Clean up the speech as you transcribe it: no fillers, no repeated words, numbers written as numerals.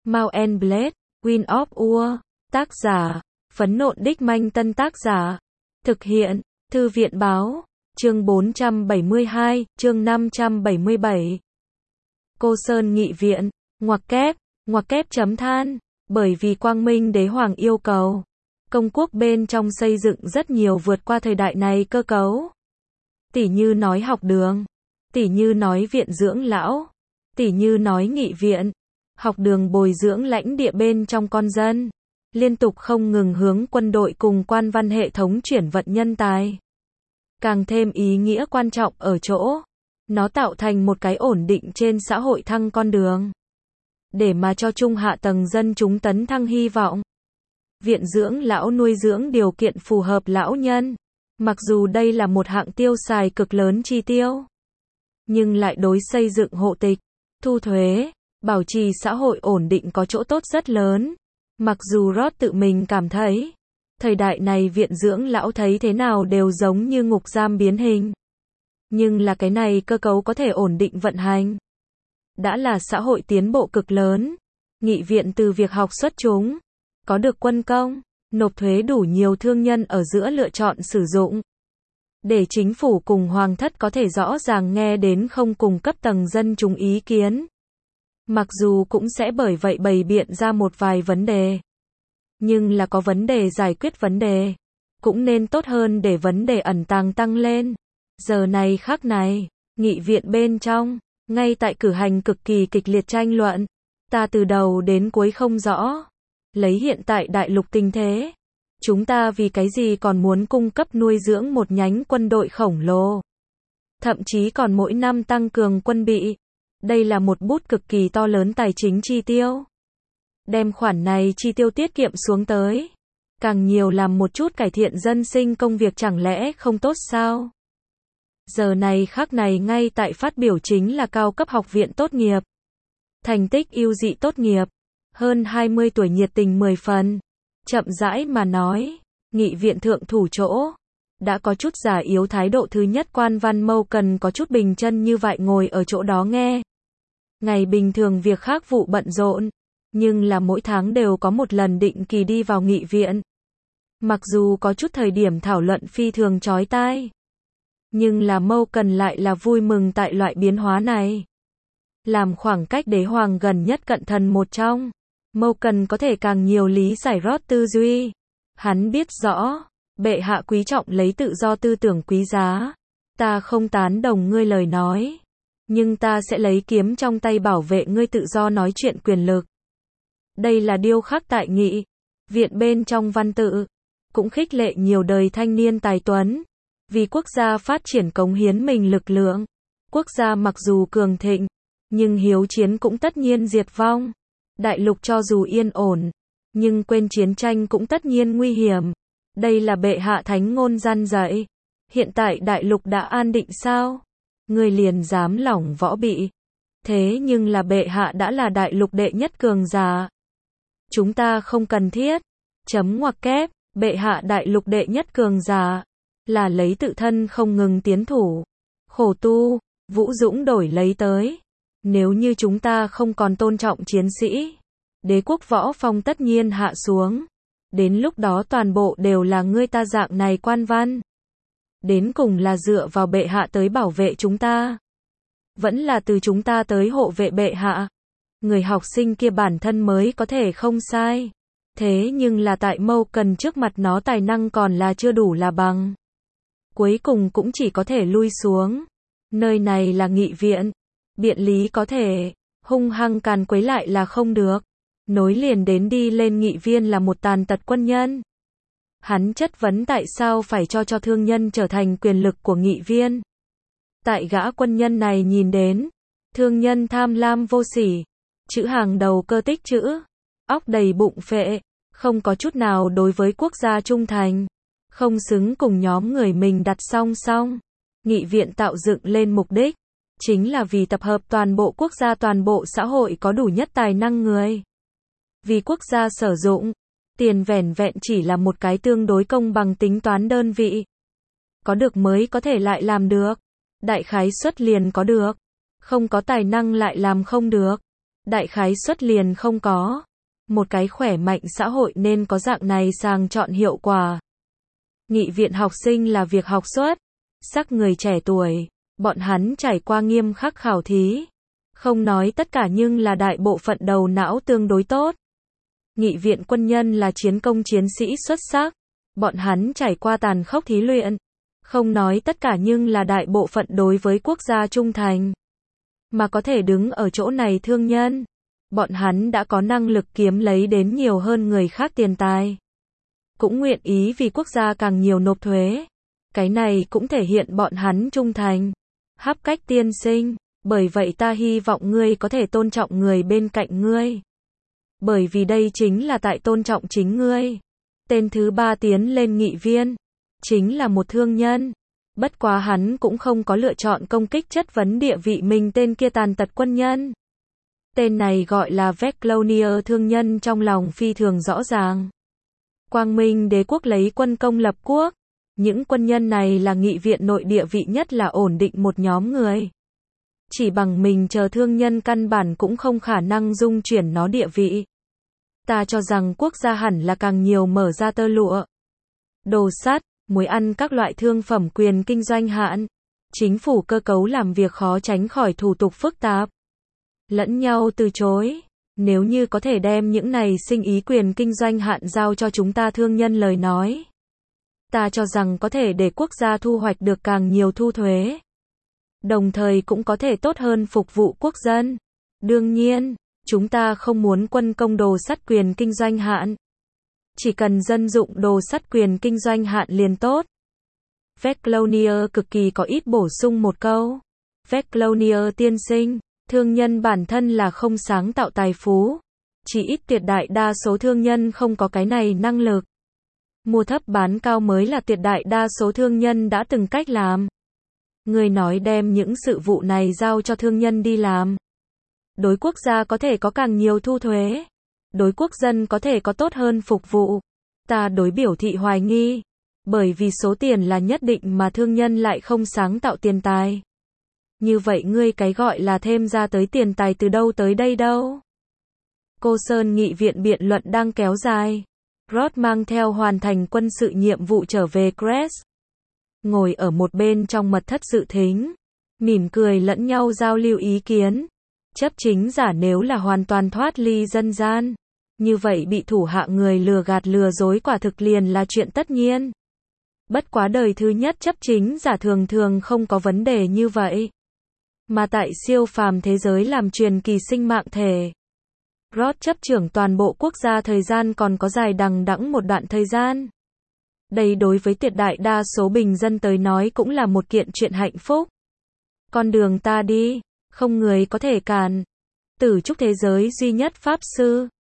Mount and Blade, Wind of War, tác giả, Phấn Nộn Đích Manh Tân tác giả, thực hiện, Thư viện Báo, chương 472, chương 577. Cô Sơn Nghị Viện, ngoặc kép chấm than, bởi vì Quang Minh Đế Hoàng yêu cầu, công quốc bên trong xây dựng rất nhiều vượt qua thời đại này cơ cấu. Tỉ như nói học đường, tỉ như nói viện dưỡng lão, tỉ như nói nghị viện, học đường bồi dưỡng lãnh địa bên trong con dân, liên tục không ngừng hướng quân đội cùng quan văn hệ thống chuyển vận nhân tài. Càng thêm ý nghĩa quan trọng ở chỗ, nó tạo thành một cái ổn định trên xã hội thăng con đường, để mà cho trung hạ tầng dân chúng tấn thăng hy vọng. Viện dưỡng lão nuôi dưỡng điều kiện phù hợp lão nhân, mặc dù đây là một hạng tiêu xài cực lớn chi tiêu, nhưng lại đối xây dựng hộ tịch, thu thuế, bảo trì xã hội ổn định có chỗ tốt rất lớn. Mặc dù Roth tự mình cảm thấy, thời đại này viện dưỡng lão thấy thế nào đều giống như ngục giam biến hình. Nhưng là cái này cơ cấu có thể ổn định vận hành. Đã là xã hội tiến bộ cực lớn. Nghị viện từ việc học xuất chúng, có được quân công, nộp thuế đủ nhiều thương nhân ở giữa lựa chọn sử dụng. Để chính phủ cùng hoàng thất có thể rõ ràng nghe đến không cùng cấp tầng dân chúng ý kiến. Mặc dù cũng sẽ bởi vậy bày biện ra một vài vấn đề. Nhưng là có vấn đề giải quyết vấn đề. Cũng nên tốt hơn để vấn đề ẩn tàng tăng lên. Giờ này khắc này, nghị viện bên trong, ngay tại cử hành cực kỳ kịch liệt tranh luận. Ta từ đầu đến cuối không rõ. Lấy hiện tại đại lục tình thế, chúng ta vì cái gì còn muốn cung cấp nuôi dưỡng một nhánh quân đội khổng lồ. Thậm chí còn mỗi năm tăng cường quân bị. Đây là một bút cực kỳ to lớn tài chính chi tiêu. Đem khoản này chi tiêu tiết kiệm xuống tới. Càng nhiều làm một chút cải thiện dân sinh công việc chẳng lẽ không tốt sao? Giờ này khắc này ngay tại phát biểu chính là cao cấp học viện tốt nghiệp. Thành tích ưu dị tốt nghiệp. Hơn 20 tuổi nhiệt tình 10 phần. Chậm rãi mà nói. Nghị viện thượng thủ chỗ. Đã có chút giả yếu thái độ thứ nhất quan văn mâu cần có chút bình chân như vậy ngồi ở chỗ đó nghe. Ngày bình thường việc khác vụ bận rộn. Nhưng là mỗi tháng đều có một lần định kỳ đi vào nghị viện. Mặc dù có chút thời điểm thảo luận phi thường chói tai. Nhưng là mâu cần lại là vui mừng tại loại biến hóa này. Làm khoảng cách đế hoàng gần nhất cận thần một trong. Mâu cần có thể càng nhiều lý giải Roth tư duy. Hắn biết rõ, bệ hạ quý trọng lấy tự do tư tưởng quý giá. Ta không tán đồng ngươi lời nói. Nhưng ta sẽ lấy kiếm trong tay bảo vệ ngươi tự do nói chuyện quyền lực. Đây là điêu khắc tại nghị viện bên trong văn tự. Cũng khích lệ nhiều đời thanh niên tài tuấn. Vì quốc gia phát triển cống hiến mình lực lượng. Quốc gia mặc dù cường thịnh, nhưng hiếu chiến cũng tất nhiên diệt vong. Đại lục cho dù yên ổn, nhưng quên chiến tranh cũng tất nhiên nguy hiểm. Đây là bệ hạ thánh ngôn gian dạy. Hiện tại đại lục đã an định sao? Người liền dám lỏng võ bị. Thế nhưng là bệ hạ đã là đại lục đệ nhất cường giả. Chúng ta không cần thiết. Ngoặc kép, bệ hạ đại lục đệ nhất cường giả. Là lấy tự thân không ngừng tiến thủ. Khổ tu, vũ dũng đổi lấy tới. Nếu như chúng ta không còn tôn trọng chiến sĩ, đế quốc võ phong tất nhiên hạ xuống. Đến lúc đó toàn bộ đều là ngươi ta dạng này quan văn. Đến cùng là dựa vào bệ hạ tới bảo vệ chúng ta. Vẫn là từ chúng ta tới hộ vệ bệ hạ. Người học sinh kia bản thân mới có thể không sai. Thế nhưng là tại mâu cần trước mặt nó tài năng còn là chưa đủ là bằng. Cuối cùng cũng chỉ có thể lui xuống. Nơi này là nghị viện. Biện lý có thể, hung hăng càn quấy lại là không được. Nối liền đến đi lên nghị viên là một tàn tật quân nhân. Hắn chất vấn tại sao phải cho thương nhân trở thành quyền lực của nghị viên. Tại gã quân nhân này nhìn đến, thương nhân tham lam vô sỉ, chữ hàng đầu cơ tích trữ, óc đầy bụng phệ, không có chút nào đối với quốc gia trung thành, không xứng cùng nhóm người mình đặt song song. Nghị viện tạo dựng lên mục đích, chính là vì tập hợp toàn bộ quốc gia toàn bộ xã hội có đủ nhất tài năng người. Vì quốc gia sử dụng, tiền vẻn vẹn chỉ là một cái tương đối công bằng tính toán đơn vị. Có được mới có thể lại làm được. Đại khái suất liền có được. Không có tài năng lại làm không được. Đại khái suất liền không có. Một cái khỏe mạnh xã hội nên có dạng này sàng chọn hiệu quả. Nghị viện học sinh là việc học xuất sắc người trẻ tuổi, bọn hắn trải qua nghiêm khắc khảo thí. Không nói tất cả nhưng là đại bộ phận đầu não tương đối tốt. Nghị viện quân nhân là chiến công chiến sĩ xuất sắc. Bọn hắn trải qua tàn khốc thí luyện. Không nói tất cả nhưng là đại bộ phận đối với quốc gia trung thành. Mà có thể đứng ở chỗ này thương nhân. Bọn hắn đã có năng lực kiếm lấy đến nhiều hơn người khác tiền tài. Cũng nguyện ý vì quốc gia càng nhiều nộp thuế. Cái này cũng thể hiện bọn hắn trung thành. Hấp cách tiên sinh, bởi vậy ta hy vọng ngươi có thể tôn trọng người bên cạnh ngươi. Bởi vì đây chính là tại tôn trọng chính ngươi. Tên thứ 3 tiến lên nghị viên, chính là một thương nhân. Bất quá hắn cũng không có lựa chọn công kích chất vấn địa vị mình tên kia tàn tật quân nhân. Tên này gọi là Veclonier, thương nhân trong lòng phi thường rõ ràng. Quang Minh đế quốc lấy quân công lập quốc. Những quân nhân này là nghị viện nội địa vị nhất là ổn định một nhóm người. Chỉ bằng mình chờ thương nhân căn bản cũng không khả năng dung chuyển nó địa vị. Ta cho rằng quốc gia hẳn là càng nhiều mở ra tơ lụa, đồ sắt, muối ăn các loại thương phẩm quyền kinh doanh hạn. Chính phủ cơ cấu làm việc khó tránh khỏi thủ tục phức tạp. Lẫn nhau từ chối. Nếu như có thể đem những này sinh ý quyền kinh doanh hạn giao cho chúng ta thương nhân lời nói. Ta cho rằng có thể để quốc gia thu hoạch được càng nhiều thu thuế. Đồng thời cũng có thể tốt hơn phục vụ quốc dân. Đương nhiên, chúng ta không muốn quân công đồ sắt quyền kinh doanh hạn. Chỉ cần dân dụng đồ sắt quyền kinh doanh hạn liền tốt. Veclonier cực kỳ có ít bổ sung một câu. Veclonier tiên sinh, thương nhân bản thân là không sáng tạo tài phú. Chỉ ít tuyệt đại đa số thương nhân không có cái này năng lực. Mua thấp bán cao mới là tuyệt đại đa số thương nhân đã từng cách làm. Người nói đem những sự vụ này giao cho thương nhân đi làm. Đối quốc gia có thể có càng nhiều thu thuế. Đối quốc dân có thể có tốt hơn phục vụ. Ta đối biểu thị hoài nghi. Bởi vì số tiền là nhất định mà thương nhân lại không sáng tạo tiền tài. Như vậy ngươi cái gọi là thêm ra tới tiền tài từ đâu tới đây đâu? Cô Sơn nghị viện biện luận đang kéo dài. Roth mang theo hoàn thành quân sự nhiệm vụ trở về Crest. Ngồi ở một bên trong mật thất dự thính. Mỉm cười lẫn nhau giao lưu ý kiến. Chấp chính giả nếu là hoàn toàn thoát ly dân gian. Như vậy bị thủ hạ người lừa gạt lừa dối quả thực liền là chuyện tất nhiên. Bất quá đời thứ nhất chấp chính giả thường thường không có vấn đề như vậy. Mà tại siêu phàm thế giới làm truyền kỳ sinh mạng thể. Roth chấp trưởng toàn bộ quốc gia thời gian còn có dài đằng đẵng một đoạn thời gian. Đây đối với tuyệt đại đa số bình dân tới nói cũng là một kiện chuyện hạnh phúc. Con đường ta đi, không người có thể cản. Tử trúc thế giới duy nhất pháp sư.